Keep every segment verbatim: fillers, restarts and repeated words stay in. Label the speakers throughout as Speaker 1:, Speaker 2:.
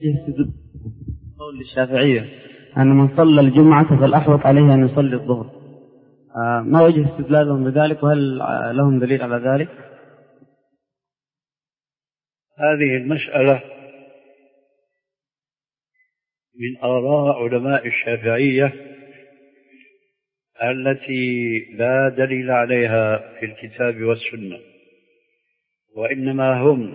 Speaker 1: قول للشافعية أن من صلى الجمعة فالأحوط عليه أن يصلي الظهر، ما وجه استدلالهم بذلك وهل لهم دليل على ذلك؟
Speaker 2: هذه المسألة من آراء علماء الشافعية التي لا دليل عليها في الكتاب والسنة، وإنما هم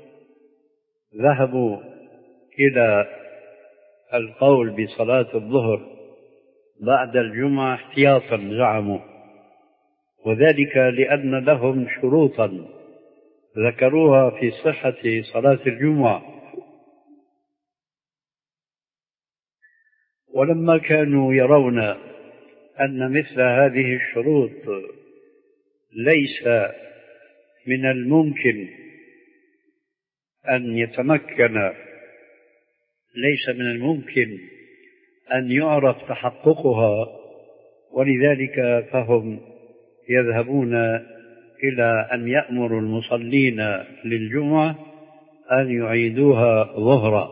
Speaker 2: ذهبوا إلى القول بصلاة الظهر بعد الجمعة احتياطا زعموا، وذلك لأن لهم شروطا ذكروها في صحة صلاة الجمعة، ولما كانوا يرون أن مثل هذه الشروط ليس من الممكن أن يتمكن ليس من الممكن أن يعرف تحققها، ولذلك فهم يذهبون إلى أن يأمروا المصلين للجمعة أن يعيدوها ظهرا.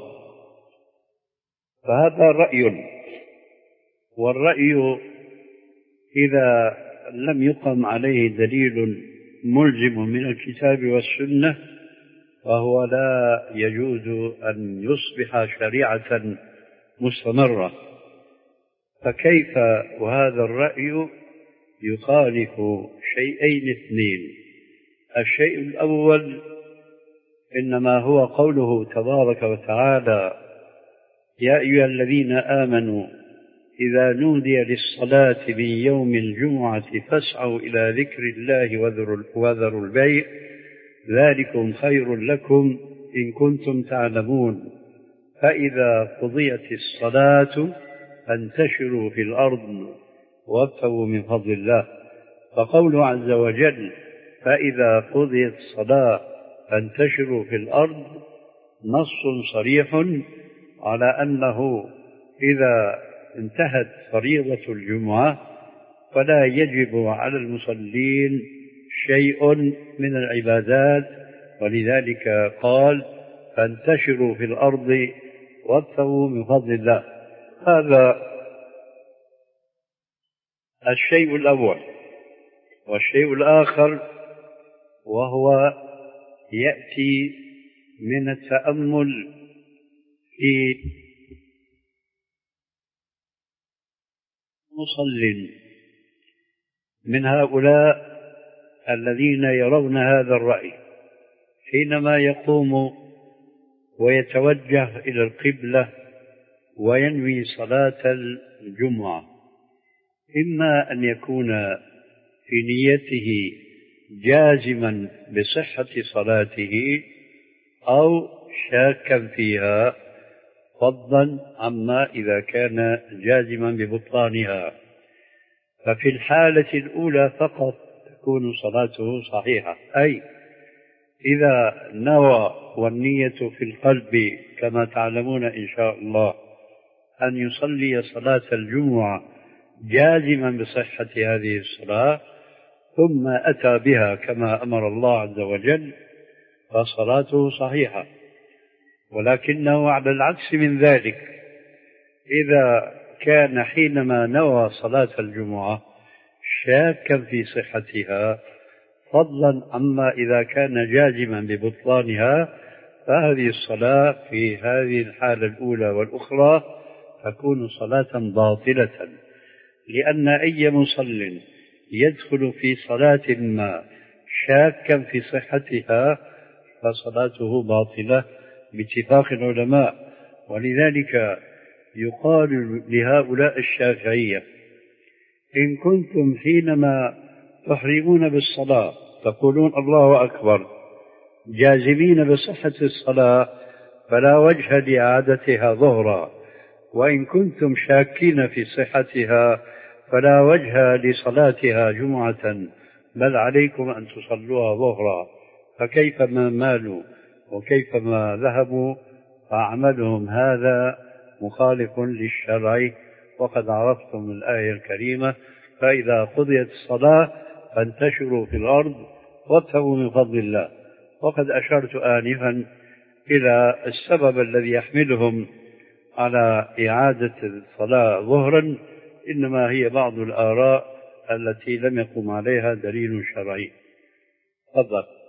Speaker 2: فهذا رأي، والرأي إذا لم يقم عليه دليل ملزم من الكتاب والسنة فهو لا يجوز أن يصبح شريعة مستمرة. فكيف وهذا الرأي يخالف شيئين اثنين؟ الشيء الأول إنما هو قوله تبارك وتعالى: يا أيها الذين آمنوا إذا نودي للصلاة من يوم الجمعة فاسعوا إلى ذكر الله وذروا البيع ذلكم خير لكم إن كنتم تعلمون فإذا قضيت الصلاة فانتشروا في الأرض وابتغوا من فضل الله. فقوله عز وجل فإذا قضيت الصلاة فانتشروا في الأرض نص صريح على أنه إذا انتهت فريضة الجمعة فلا يجب على المصلين شيء من العبادات، ولذلك قال فانتشروا في الأرض وابتغوا من فضل الله. هذا الشيء الأول. والشيء الآخر وهو يأتي من التأمل في مصل من هؤلاء الذين يرون هذا الرأي حينما يقوم ويتوجه إلى القبلة وينوي صلاة الجمعة، إما أن يكون في نيته جازما بصحة صلاته أو شاكا فيها، فضلا عما إذا كان جازما ببطلانها. ففي الحالة الأولى فقط تكون صلاته صحيحة، أي إذا نوى والنية في القلب كما تعلمون إن شاء الله أن يصلي صلاة الجمعة جازما بصحة هذه الصلاة ثم أتى بها كما أمر الله عز وجل فصلاته صحيحة. ولكنه على العكس من ذلك، إذا كان حينما نوى صلاة الجمعة شاكا في صحتها فضلا عما إذا كان جازما ببطلانها، فهذه الصلاة في هذه الحالة الأولى والأخرى تكون صلاة باطلة، لأن أي مصل يدخل في صلاة ما شاكا في صحتها فصلاته باطلة باتفاق العلماء. ولذلك يقال لهؤلاء الشافعية إن كنتم حينما تحرمون بالصلاة تقولون الله أكبر جازمين بصحة الصلاة فلا وجه لإعادتها ظهرا، وإن كنتم شاكين في صحتها فلا وجه لصلاتها جمعة بل عليكم أن تصلوها ظهرا. فكيف ما مالوا وكيف ما ذهبوا فعملهم هذا مخالف للشرع. وقد عرفتم الآية الكريمة فإذا قضيت الصلاة فانتشروا في الأرض وابتغوا من فضل الله. وقد أشرت آنفا إلى السبب الذي يحملهم على إعادة الصلاة ظهرا، إنما هي بعض الآراء التي لم يقم عليها دليل شرعي. تفضل.